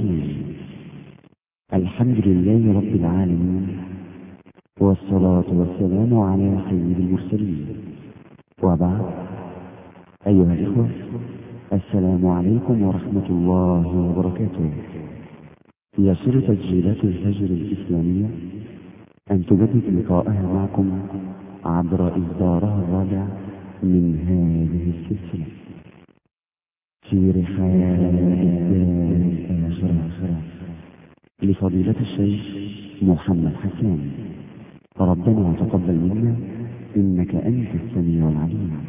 الرحيم. الحمد لله رب العالمين، والصلاة والسلام على سيد المرسلين، وبعد. أيها الإخوة، السلام عليكم ورحمة الله وبركاته. يسر تسجيلات الهجر الإسلامية أن تجدد لقاءها معكم عبر إصدارها الرابع من هذه السلسلة في رحاب الدار الآخرة لفضيلة الشيخ محمد حسان. ربنا تقبل منا إنك أنت السميع العليم.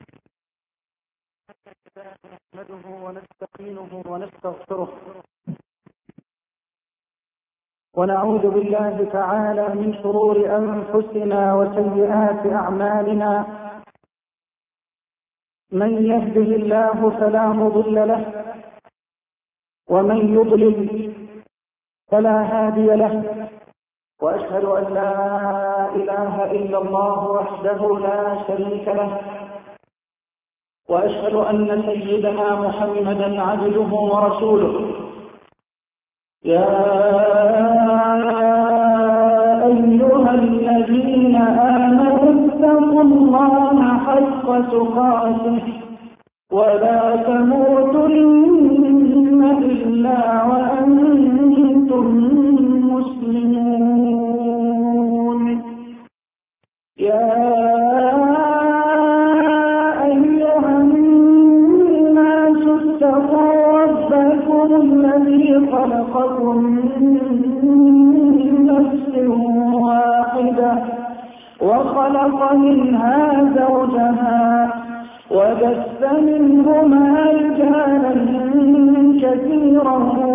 نحمده ونستعينه ونستغفره ونعوذ بالله تعالى من شرور أنفسنا وسيئات أعمالنا. من يهده الله فلا مضل له، ومن يضلل فلا هادي له، وأشهد أن لا إله إلا الله وحده لا شريك له، وأشهد أن سيدنا محمدا عبده ورسوله. يا أيها الذين آمنوا اتقوا الله حق تقاته ولا تموتن إلا وأنتم مسلمون. يا أيها الناس اتقوا ربكم الذي خلقكم من نفس واحدة وخلق منها زوجها وبث منهما رجالا كثيرا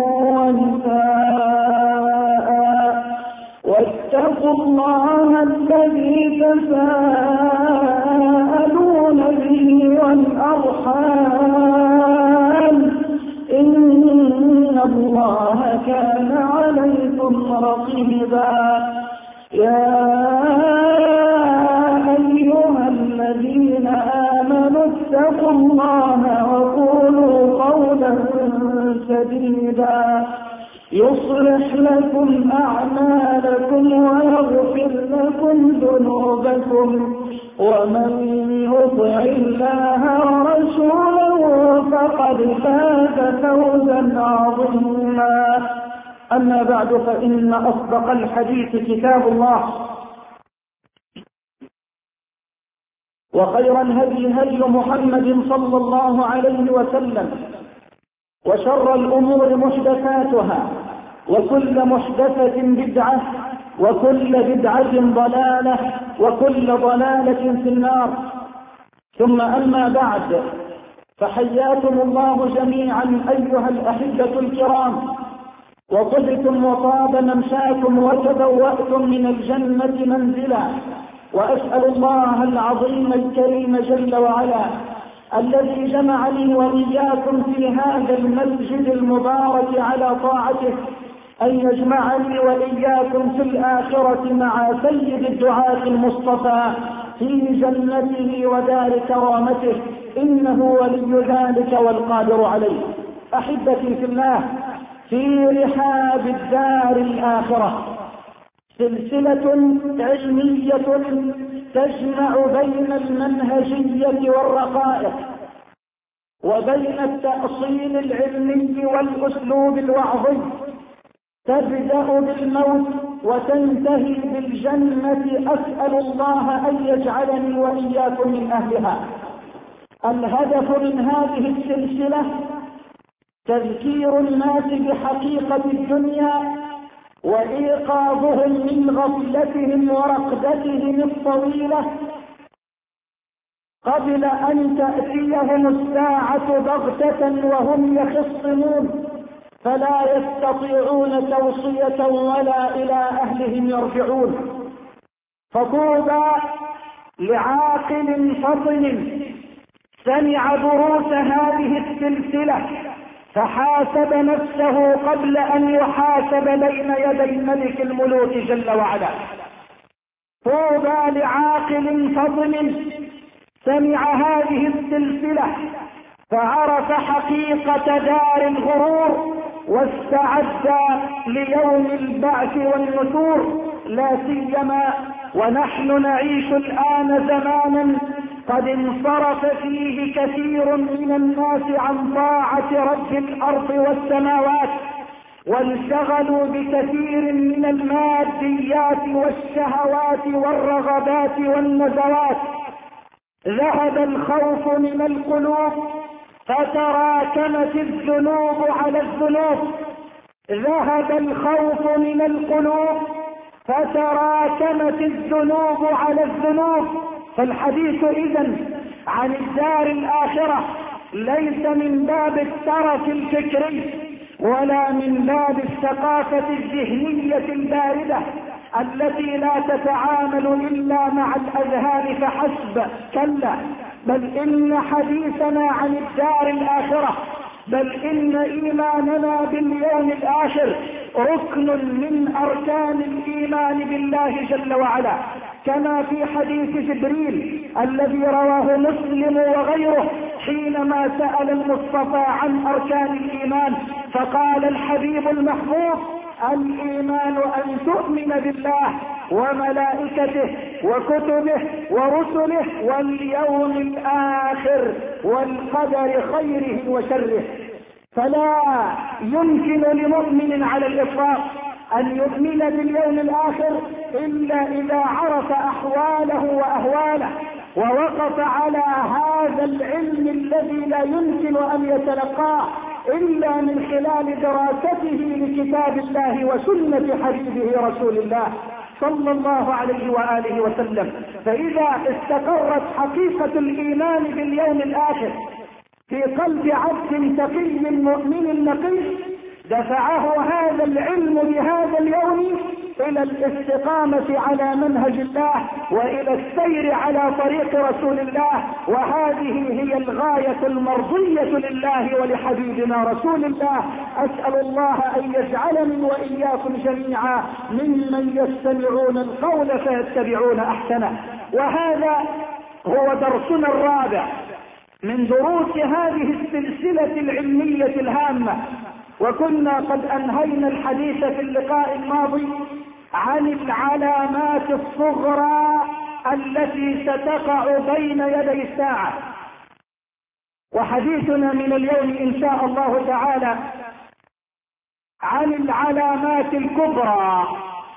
ونساء، واتقوا الله الذي تساءلون به والأرحام إن الله كان عليكم رقيبا. يا أيها الذين آمنوا اتقوا الله وقولوا قولا سديدا يصلح لكم أعمالكم ويغفر لكم ذنوبكم، ومن يطع الله ورسوله فقد فاز فوزا عظيما. أما بعد، فإن أصدق الحديث كتاب الله، وخير الهدي هدي محمد صلى الله عليه وسلم، وشر الأمور محدثاتها، وكل محدثة بدعة، وكل بدعة ضلالة، وكل ضلالة في النار. ثم أما بعد، فحياكم الله جميعا أيها الأحبة الكرام، وطبتم وطاب ممشاكم وتبوأتم من الجنة منزلا. وأسأل الله العظيم الكريم جل وعلا الذي جمعني وإياكم في هذا المسجد المبارك على طاعته أن يجمعني وإياكم في الآخرة مع سيد الدعاة المصطفى في جنته ودار كرامته، إنه ولي ذلك والقادر عليه. أحبتي في الله، في رحاب الدار الآخرة سلسلة علمية تجمع بين المنهجية والرقائق، وبين التأصيل العلمي والأسلوب الوعظي، تبدأ بالموت وتنتهي بالجنة. أسأل الله أن يجعلني وإياكم من أهلها. الهدف من هذه السلسلة تذكير الناس بحقيقة الدنيا، وإيقاظهم من غفلتهم ورقدتهم الطويلة قبل أن تأتيهم الساعة بغتة وهم يخصمون، فلا يستطيعون توصية ولا إلى أهلهم يرجعون. فطوبى لعاقل فطن سمع دروس هذه السلسلة فحاسب نفسه قبل أن يحاسب بين يدي ملك الملوك جل وعلا. طوبى لعاقل فطن سمع هذه السلسلة فعرف حقيقة دار الغرور واستعد ليوم البعث والنشور، لا سيما ونحن نعيش الآن زمانا قد انصرف فيه كثير من الناس عن طاعة رب الأرض والسماوات، وانشغلوا بكثير من الماديات والشهوات والرغبات والنزوات. ذهب الخوف من القلوب فتراكمت الذنوب على الذنوب. ذهب الخوف من القلوب فتراكمت الذنوب على الذنوب. فالحديث إذن عن الدار الآخرة ليس من باب الترف الفكري ولا من باب الثقافة الذهنية الباردة التي لا تتعامل إلا مع الأذهان فحسب، كلا، بل إن حديثنا عن الدار الآخرة، بل إن إيماننا باليوم الآخر ركن من أركان الإيمان بالله جل وعلا، كما في حديث جبريل الذي رواه مسلم وغيره حينما سأل المصطفى عن أركان الإيمان فقال الحبيب المحبوب: الإيمان أن تؤمن بالله وملائكته وكتبه ورسله واليوم الآخر والقدر خيره وشره. فلا يمكن لمؤمن على الإطلاق أن يؤمن باليوم الآخر إلا إذا عرف أحواله وأهواله ووقف على هذا العلم الذي لا يمكن أن يتلقاه إلا من خلال دراسته لكتاب الله وسنة حبيبه رسول الله صلى الله عليه وآله وسلم. فإذا استقرت حقيقة الإيمان باليوم الآخر في قلب عبد تقي مؤمن نقي دفعه هذا العلم بهذا اليوم إلى الاستقامة على منهج الله وإلى السير على طريق رسول الله، وهذه هي الغاية المرضية لله ولحبيبنا رسول الله. أسأل الله أن يجعلني وإياكم جميعا ممن يستمعون القول فيتبعون أحسنه. وهذا هو درسنا الرابع من دروس هذه السلسلة العلمية الهامة، وكنا قد أنهينا الحديث في اللقاء الماضي عن العلامات الصغرى التي ستقع بين يدي الساعة، وحديثنا من اليوم إن شاء الله تعالى عن العلامات الكبرى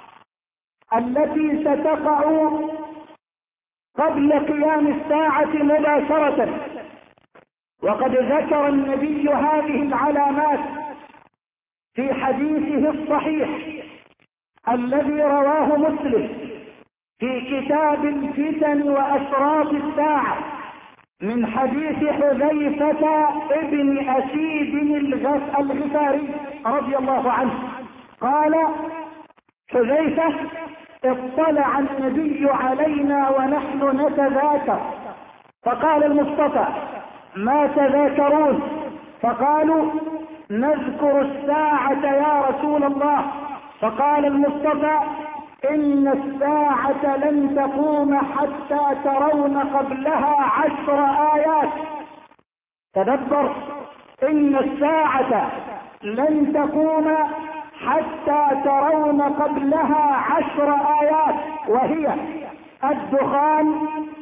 التي ستقع قبل قيام الساعة مباشرة. وقد ذكر النبي هذه العلامات في حديثه الصحيح الذي رواه مسلم في كتاب الفتن وأشراط الساعة من حديث حذيفة ابن أسيد الغفاري رضي الله عنه قال حذيفة: اطلع النبي علينا ونحن نتذاكر، فقال المصطفى: ما تذاكرون؟ فقالوا: نذكر الساعة يا رسول الله. فقال المصطفى: إن الساعة لن تقوم حتى ترون قبلها 10 آيات. تدبر، إن الساعة لن تقوم حتى ترون قبلها 10 آيات، وهي الدخان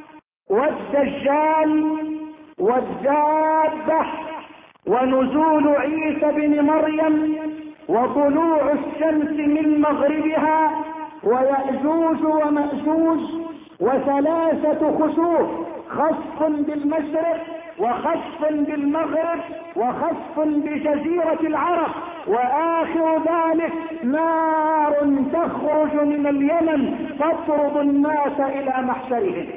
والدجال والدابة ونزول عيسى بن مريم وطلوع الشمس من مغربها ويأجوج ومأجوج وثلاثة خسوف، خسف بالمشرق وخسف بالمغرب وخسف بجزيرة العرب، وآخر ذلك نار تخرج من اليمن تطرد الناس إلى محشرهم.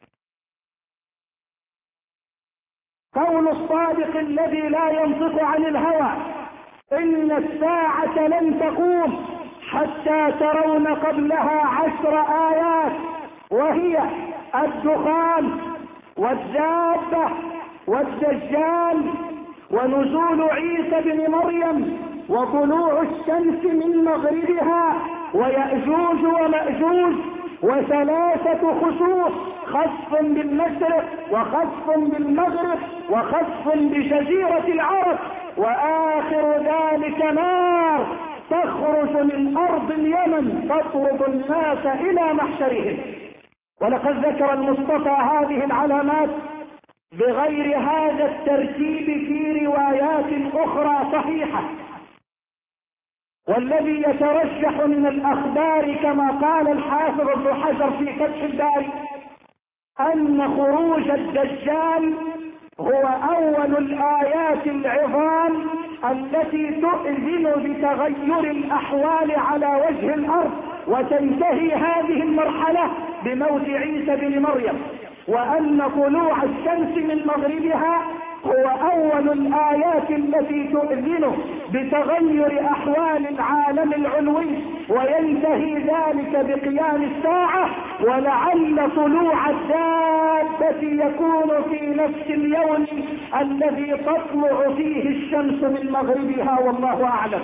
قول الصادق الذي لا ينطق عن الهوى: إن الساعة لن تقوم حتى ترون قبلها 10 آيات، وهي الدخان والدابة والدجال ونزول عيسى بن مريم وطلوع الشمس من مغربها ويأجوج ومأجوج وثلاثة خسوف، خسف بالمشرق وخسف بالمغرب وخسف بجزيرة العرب. وآخر ذلك نار تخرج من أرض اليمن تطرد الناس إلى محشرهم. ولقد ذكر المصطفى هذه العلامات بغير هذا الترتيب في روايات أخرى صحيحة. والذي يترشح من الأخبار كما قال الحافظ ابن حجر في فتح الباري أن خروج الدجال هو أول الآيات العظام التي تؤذن بتغير الأحوال على وجه الأرض، وتنتهي هذه المرحلة بموت عيسى بن مريم، وأن طلوع الشمس من مغربها هو أول الآيات التي تؤذن بتغير أحوال العالم العلوي، وينتهي ذلك بقيام الساعة، ولعل طلوع الدابة يكون في نفس اليوم الذي تطلع فيه الشمس من مغربها، والله أعلم.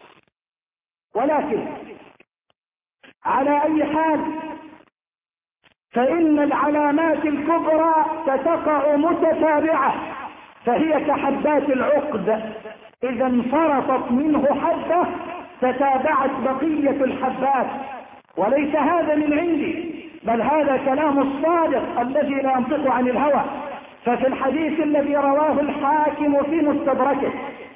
ولكن على أي حال فإن العلامات الكبرى ستقع متتابعة، فهي كحبات العقد، إذا انفرطت منه حبة تتابعت بقية الحبات. وليس هذا من عندي، بل هذا كلام الصادق الذي لا ينطق عن الهوى. ففي الحديث الذي رواه الحاكم في مستدركه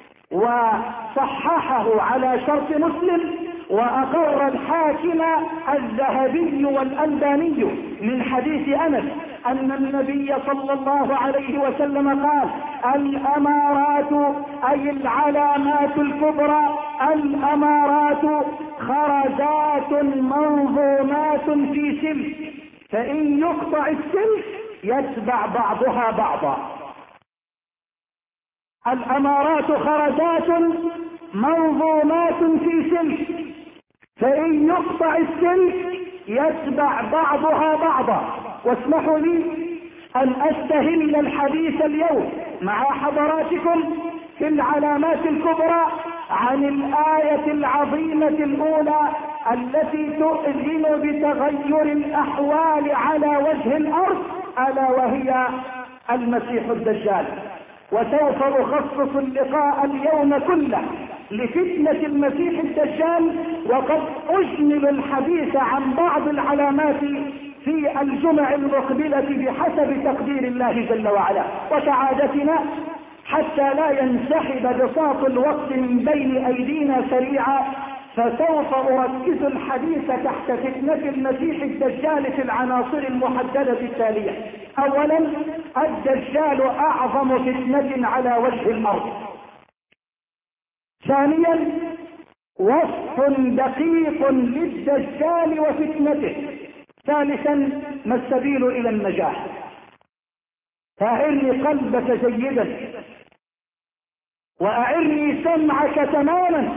وصححه على شرط مسلم، وأقر الحاكم الذهبي والألباني من حديث أنس أن النبي صلى الله عليه وسلم قال: الأمارات أي العلامات الكبرى، الأمارات خرزات منظومات في سلك، فإن يقطع السلك يتبع بعضها بعضا. الأمارات خرزات منظومات في سلك، فإن يقطع السلك يتبع بعضها بعضا. واسمحوا لي أن أستهل الحديث اليوم مع حضراتكم في العلامات الكبرى عن الآية العظيمة الأولى التي تؤذن بتغير الأحوال على وجه الأرض، ألا وهي المسيح الدجال. وسوف أخصص اللقاء اليوم كله لفتنة المسيح الدجال، وقد أجمل الحديث عن بعض العلامات في الجمع المقبلة بحسب تقدير الله جل وعلا وسعادتنا، حتى لا ينسحب بساط الوقت من بين أيدينا سريعا. فسوف أركز الحديث تحت فتنة المسيح الدجال في العناصر المحددة التالية. أولا، الدجال أعظم فتنة على وجه الأرض. ثانيا، وصف دقيق للدجال وفتنته. ثالثا، ما السبيل إلى النجاح. فأعرني قلبك جيدا، وأعرني سمعك تماما،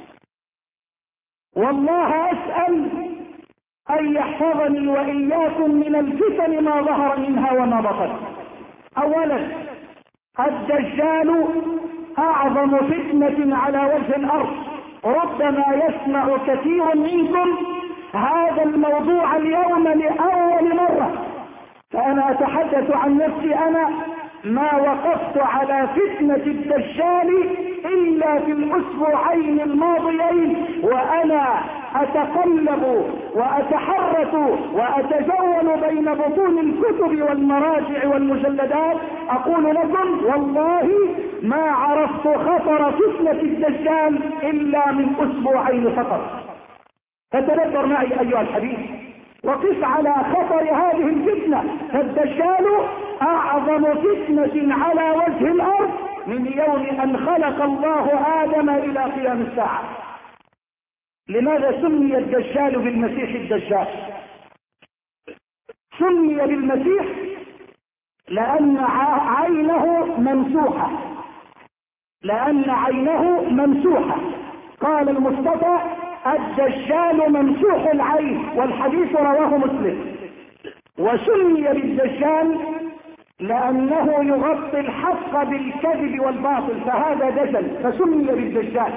والله أسأل أن يحفظني وإياكم من الفتن ما ظهر منها وما بطن. أولا، الدجال أعظم فتنة على وجه الأرض. ربما يسمع كثير منكم هذا الموضوع اليوم لأول مرة، فأنا أتحدث عن نفسي. أنا ما وقفت على فتنة الدجال إلا في الأسبوعين الماضيين، وأنا أتقلب وأتحرك وأتجول بين بطون الكتب والمراجع والمجلدات، أقول لكم والله ما عرفت خطر فتنة الدجال إلا من أسبوعين فقط. فتدبر معي أيها الحبيب، وقف على خطر هذه الفتنة. فالدجال أعظم فتنة على وجه الأرض من يوم أن خلق الله آدم إلى قيام الساعة. لماذا سمي الدجال بالمسيح الدجال؟ سمي بالمسيح لأن عينه ممسوحة، لأن عينه ممسوحة. قال المصطفى: الدجال ممسوح العين، والحديث رواه مسلم. وسمي بالدجال لأنه يغطي الحق بالكذب والباطل، فهذا دجل، فسمي بالدجال.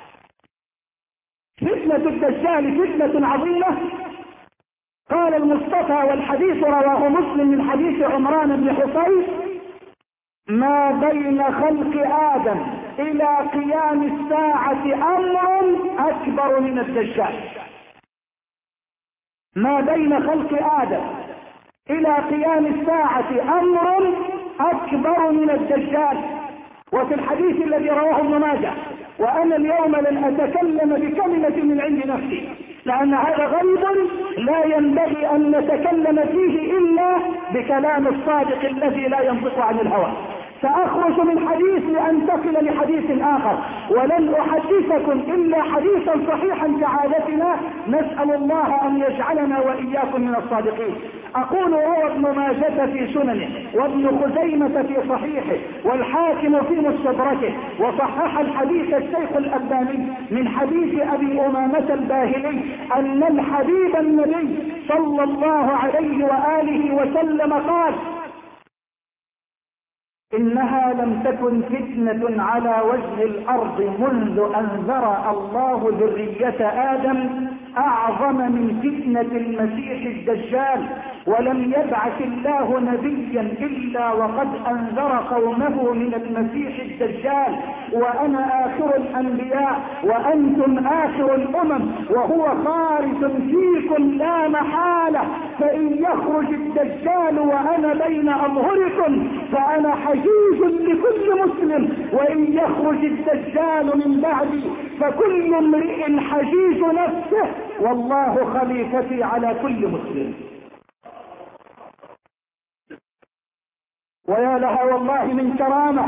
فتنة الدجال فتنة عظيمة. قال المصطفى، والحديث رواه مسلم من حديث عمران بن حصين: ما بين خلق آدم إلى قيام الساعة أمر أكبر من الدجال. ما بين خلق آدم إلى قيام الساعة أمر أكبر من الدجال. وفي الحديث الذي رواه ابن ماجه: وأنا اليوم لن أتكلم بكلمة من عند نفسي، لأن هذا غيب لا ينبغي أن نتكلم فيه إلا بكلام الصادق الذي لا ينطق عن الهوى. سأخرج من حديث لأنتقل لحديث آخر، ولن أحدثكم إلا حديثا صحيحا كعادتنا، نسأل الله أن يجعلنا وإياكم من الصادقين. أقول: روى ابن ماجه في سننه، وابن خزيمة في صحيحه، والحاكم في مستدركه، وصحح الحديث الشيخ الألباني من حديث أبي أمامة الباهلي أن الحبيب النبي صلى الله عليه وآله وسلم قال: إنها لم تكن فتنة على وجه الأرض منذ أن ذرأ الله ذرية آدم أعظم من فتنة المسيح الدجال، ولم يبعث الله نبيا إلا وقد أنذر قومه من المسيح الدجال، وأنا آخر الأنبياء وأنتم آخر الأمم، وهو خارج فيكم لا محالة، فإن يخرج الدجال وأنا بين أظهركم فأنا حجيج لكل مسلم، وإن يخرج الدجال من بعدي فكل امرئ حجيج نفسه، والله خليفتي على كل مسلم. ويا لها والله من كرامة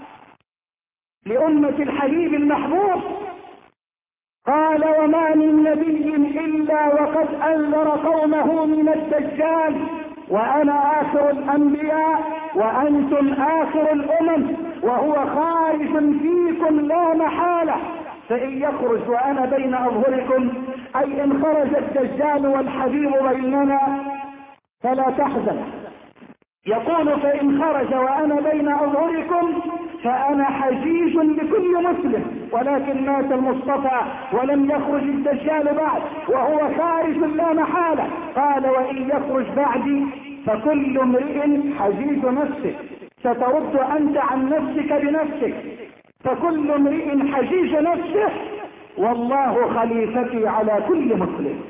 لأمة الحبيب المحبوب. قال: وما من نبي إلا وقد أنذر قومه من الدجال، وأنا آخر الأنبياء وأنتم آخر الأمم، وهو خارج فيكم لا محالة، فإن يخرج وأنا بين أظهركم، أي إن خرج الدجال والحبيب بيننا فلا تحزن. يقول: فإن خرج وأنا بين أظهركم فأنا حجيج لكل مسلم، ولكن مات المصطفى ولم يخرج الدجال بعد، وهو خارج لا محالة. قال: وإن يخرج بعدي فكل امرئ حجيج نفسه. سترد أنت عن نفسك بنفسك، فكل امرئ حجيج نفسه، والله خليفتي على كل مسلم.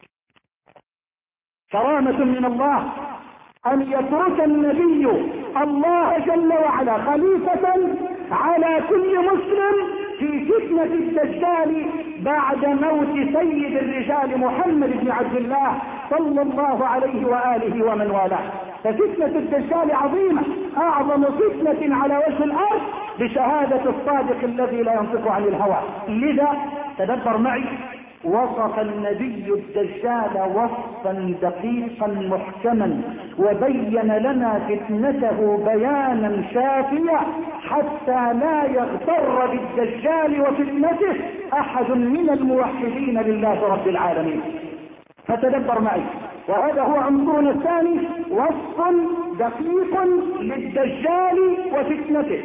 كرامة من الله أن يترك النبي الله جل وعلا خليفة على كل مسلم في فتنة الدجال بعد موت سيد الرجال محمد بن عبد الله صلى الله عليه وآله ومن والاه. ففتنة الدجال عظيمة، أعظم فتنة على وجه الأرض بشهادة الصادق الذي لا ينطق عن الهوى. لذا تدبر معي: وصف النبي الدجال وصفا دقيقا محكما، وبين لنا فتنته بيانا شافيا حتى لا يغتر بالدجال وفتنته أحد من الموحدين لله رب العالمين. فتدبر معي، وهذا هو عنصرنا الثاني: وصف دقيق للدجال وفتنته.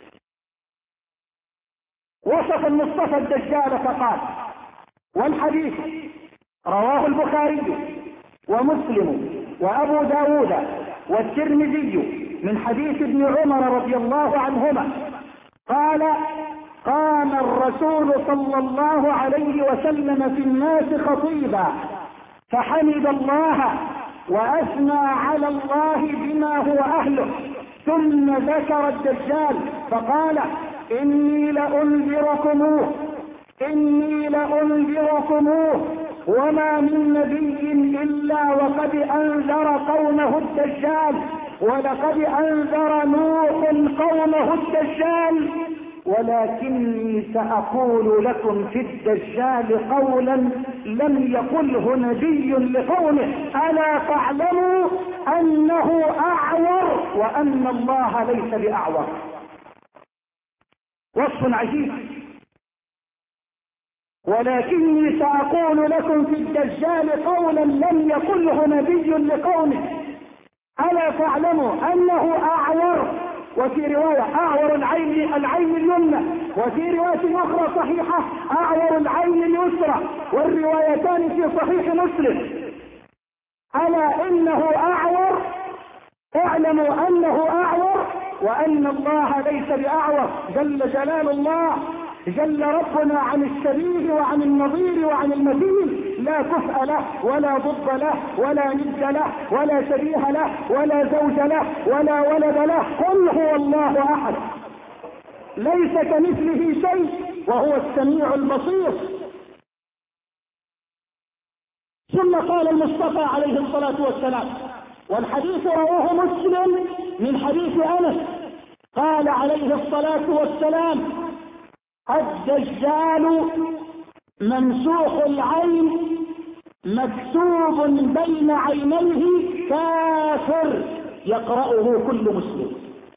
وصف المصطفى الدجال فقال، والحديث رواه البخاري ومسلم وأبو داود والترمذي من حديث ابن عمر رضي الله عنهما قال: قام الرسول صلى الله عليه وسلم في الناس خطيبا فحمد الله وأثنى على الله بما هو أهله، ثم ذكر الدجال فقال: إني لأنذركموه وما من نبي إلا وقد أنذر قومه الدجال، ولقد أنذر نوح قومه الدجال، ولكني سأقول لكم في الدجال قولا لم يقله نبي لقومه، ألا تعلموا أنه أعور وأن الله ليس بأعور. وصف عجيب. ولكني سأقول لكم في الدجال قولا لم يقله نبي لقومه، ألا تعلموا أنه أعور، وفي رواية أعور العين اليمنى، وفي رواية أخرى صحيحة أعور العين اليسرى، والروايتان في صحيح مسلم. ألا إنه أعور، اعلموا أنه أعور وأن الله ليس بأعور جل جلال الله، جل ربنا عن الشبيه وعن النظير وعن المثيل، لا كفء له ولا ضد له ولا ند له ولا شبيه له ولا زوج له ولا ولد له. قل هو الله أحد، ليس كمثله شيء وهو السميع البصير. ثم قال المصطفى عليه الصلاة والسلام، والحديث رواه مسلم من حديث أنس، قال عليه الصلاة والسلام: الدجال ممسوح العين مكتوب بين عينيه كافر يقرأه كل مسلم.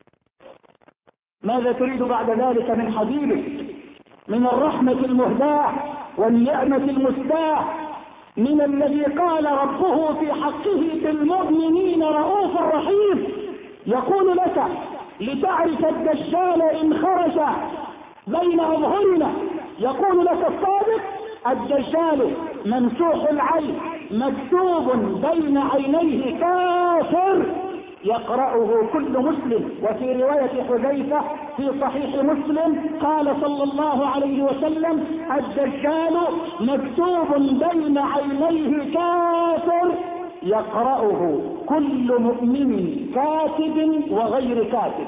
ماذا تريد بعد ذلك من حبيبك؟ من الرحمة المهداة والنعمة المسداة، من الذي قال ربه في حقه بالمؤمنين رؤوف رحيم، يقول لك لتعرف الدجال إن خرج بين أظهرنا، يقول لك الصادق: الدجال ممسوح العين مكتوب بين عينيه كافر يقرأه كل مسلم. وفي رواية حذيفة في صحيح مسلم قال صلى الله عليه وسلم: الدجال مكتوب بين عينيه كافر يقرأه كل مؤمن كاتب وغير كاتب.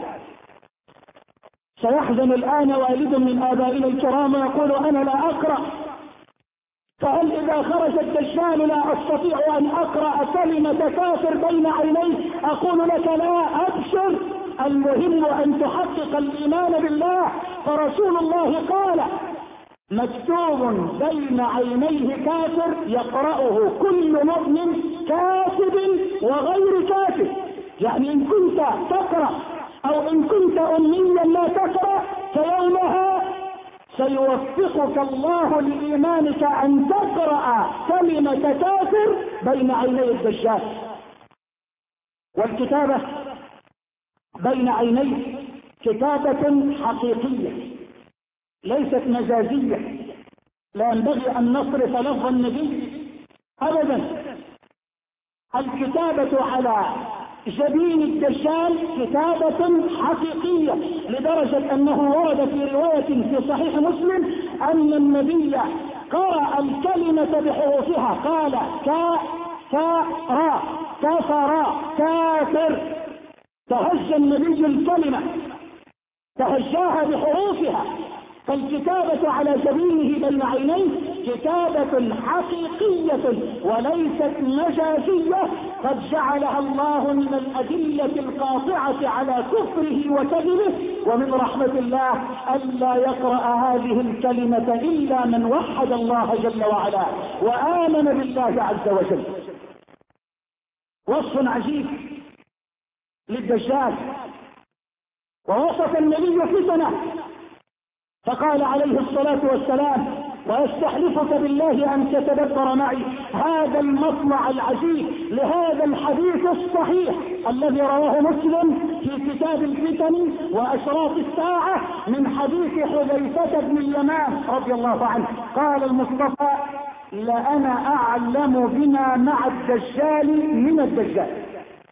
سيحزن الآن والد من آبائنا الكرام ويقول: أنا لا أقرأ، فهل إذا خرج الدجال لا أستطيع أن أقرأ كلمة كافر بين عينيه؟ أقول لك: لا، أبشر، المهم أن تحقق الإيمان بالله. فرسول الله قال: مكتوب بين عينيه كافر يقرأه كل مؤمن كاتب وغير كاتب. يعني إن كنت تقرأ أو إن كنت أميا لا تقرأ، فيومها سيوفقك الله لإيمانك أن تقرأ كلمة كافر بين عيني الدجال. والكتابة بين عينيه كتابة حقيقية ليست مجازية، لا ينبغي أن نصرف لفظ النبي أبدا. الكتابة على جبين الدجال كتابة حقيقية، لدرجة أنه ورد في رواية في صحيح مسلم أن النبي قرأ الكلمة بحروفها، قال: كافر كفر كافر. تهجى النبي الكلمة، تهجاها بحروفها. فالكتابة على جبينه بين عينيه كتابة حقيقية وليست مجازية، قد جعلها الله من الأدلة القاطعة على كفره وكذبه. ومن رحمة الله ألا يقرأ هذه الكلمة إلا من وحد الله جل وعلا وآمن بالله عز وجل. وصف عجيب للدجال. ووصف النبي فتنه فقال عليه الصلاة والسلام: ويستحلفك بالله أن تتدبر معي هذا المطلع العجيب لهذا الحديث الصحيح الذي رواه مسلم في كتاب الفتن وأشراط الساعة من حديث حذيفة بن اليمان رضي الله عنه. قال المصطفى: لأنا أعلم بما مع الدجال من الدجال.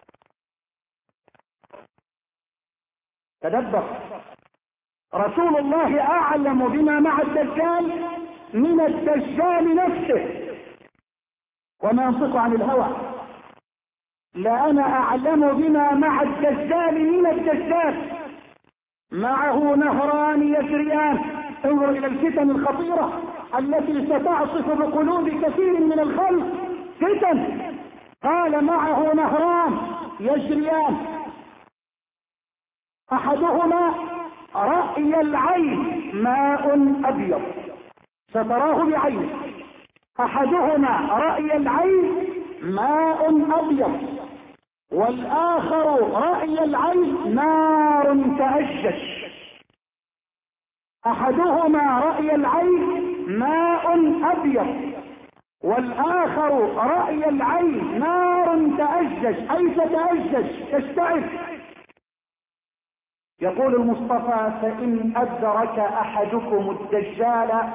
تدبر، رسول الله أعلم بما مع الدجال من الدجال نفسه، وما ينطق عن الهوى. لأنا أعلم بما مع الدجال من الدجال. معه نهران يجريان. انظر إلى الفتن الخطيرة التي ستعصف بقلوب كثير من الخلق. فتن. قال: معه نهران يجريان، أحدهما رأي العين ماء أبيض، ستراه بعينك. أحدهما رأي العين ماء أبيض، والآخر رأي العين نار تأجج. أحدهما رأي العين ماء أبيض، والآخر رأي العين نار تأجج، أي تتأجج تشتعل. يقول المصطفى: فإن أدرك أحدكم الدجال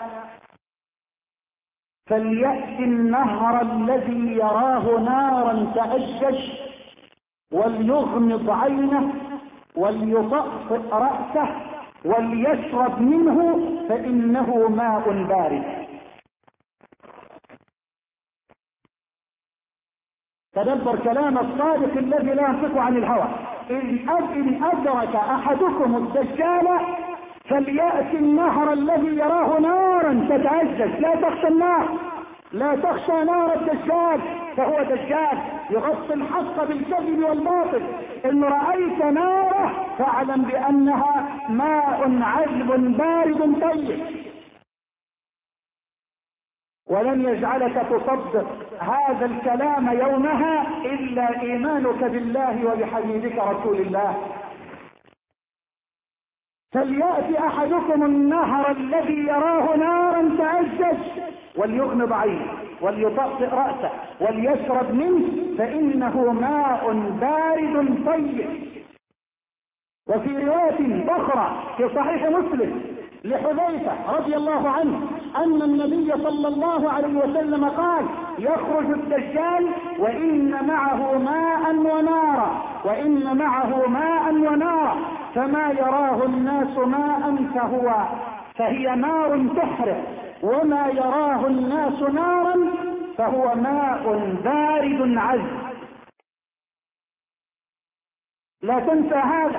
فليأت النهر الذي يراه نارا تأجج وليغمض عينه وليطأطئ رأسه وليشرب منه فإنه ماء بارد. تدبر كلام الصادق الذي لا ينطق عن الهوى. إن أدرك أحدكم الدجال فليأتي النهر الذي يراه نارا تتأجج. لا تخشى النار، لا تخشى نار الدجال، فهو دجال يغطي الحق بالكذب والباطل. إن رأيت ناره فاعلم بأنها ماء عذب بارد طيب. ولن يجعلك تصدق هذا الكلام يومها إلا إيمانك بالله وبحبيبك رسول الله. فليأتي أحدكم النهر الذي يراه نارا تأجج وليغمض عينه وليطأطئ رأسه وليشرب منه فإنه ماء بارد طيب. وفي رواية أخرى في صحيح مسلم لحذيفة رضي الله عنه أن النبي صلى الله عليه وسلم قال: يخرج الدجال وإن معه ماء ونارا فما يراه الناس ماء فهي نار تحرق، وما يراه الناس نارا فهو ماء بارد عذب. لا تنسى هذا.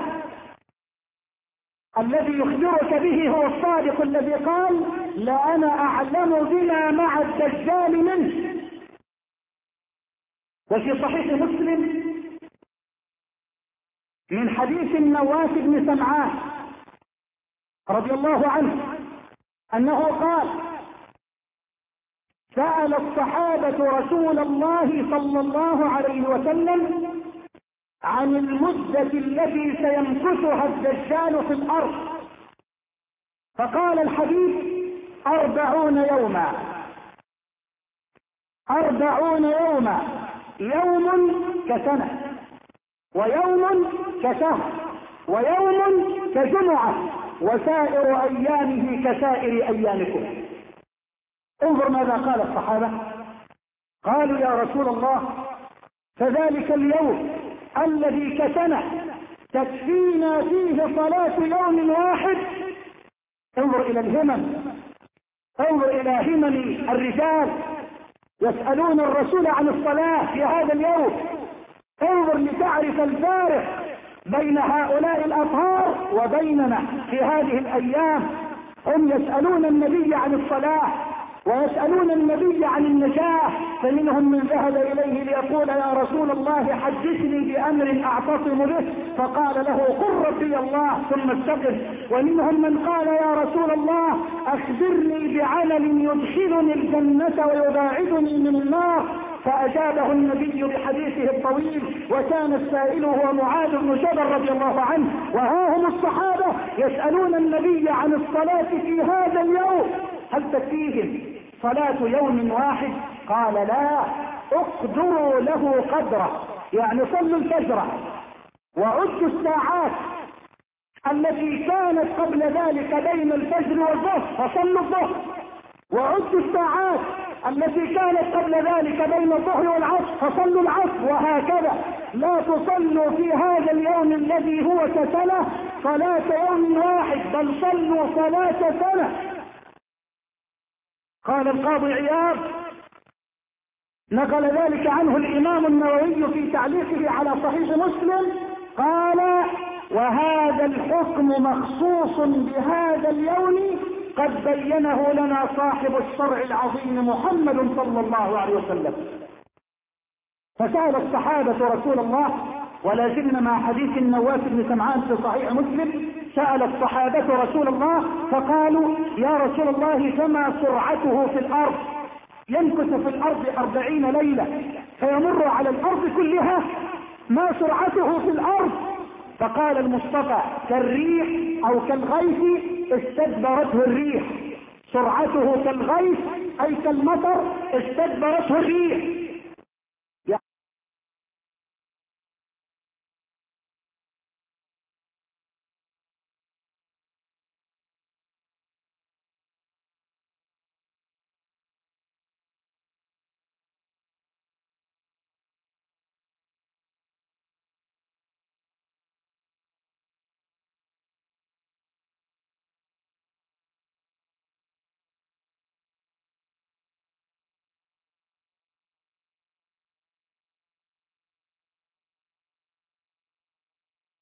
الذي يخبرك به هو الصادق الذي قال: لا أنا أعلم بما مع الدجال منه. وفي صحيح مسلم من حديث النواس بن سمعان رضي الله عنه أنه قال: سأل الصحابة رسول الله صلى الله عليه وسلم عن المدة التي سيمكثها الدجال في الأرض، فقال الحديث: 40 يوما. 40 يوما، يوم كسنة، ويوم كشهر، ويوم كجمعة، وسائر أيامه كسائر أيامكم. انظر ماذا قال الصحابة. قالوا: يا رسول الله، فذلك اليوم الذي كسنة تكفينا فيه صلاة يوم واحد. انظر إلى الهمم، انظر إلى همم الرجال يسألون الرسول عن الصلاة في هذا اليوم. انظر لتعرف الفارق بين هؤلاء الأطهار وبيننا في هذه الأيام. هم يسألون النبي عن الصلاة ويسألون النبي عن النجاة، فمنهم من ذهب إليه ليقول: يا رسول الله حدثني بأمر أعتصم به، فقال له: قل ربي الله ثم استقم. ومنهم من قال: يا رسول الله أخبرني بعمل يدخلني الجنة ويباعدني من النار، فأجابه النبي بحديثه الطويل، وكان السائل هو معاذ بن جبل رضي الله عنه. وها هم الصحابة يسألون النبي عن الصلاة في هذا اليوم: هل تكفيهم صلاة يوم واحد؟ قال: لا، اقدروا له قدره، يعني صلوا الفجر وعدوا الساعات التي كانت قبل ذلك بين الفجر والظهر فصلوا الظهر، وعدوا الساعات التي كانت قبل ذلك بين الظهر والعصر فصلوا العصر، وهكذا. لا تصلوا في هذا اليوم الذي هو كسنة صلاة يوم واحد، بل صلوا صلاة سنة. قال القاضي عياض، نقل ذلك عنه الإمام النووي في تعليقه على صحيح مسلم، قال: وهذا الحكم مخصوص بهذا اليوم قد بينه لنا صاحب الشرع العظيم محمد صلى الله عليه وسلم. فسأل الصحابة رسول الله، ولا زلنا مع حديث النواس بن سمعان في صحيح مسلم، سأل الصحابة رسول الله فقالوا: يا رسول الله، فما سرعته في الأرض؟ يمكث في الأرض 40 ليلة فيمر على الأرض كلها، ما سرعته في الأرض؟ فقال المصطفى: كالريح أو كالغيث استدبرته الريح. سرعته كالغيث أي كالمطر استدبرته الريح.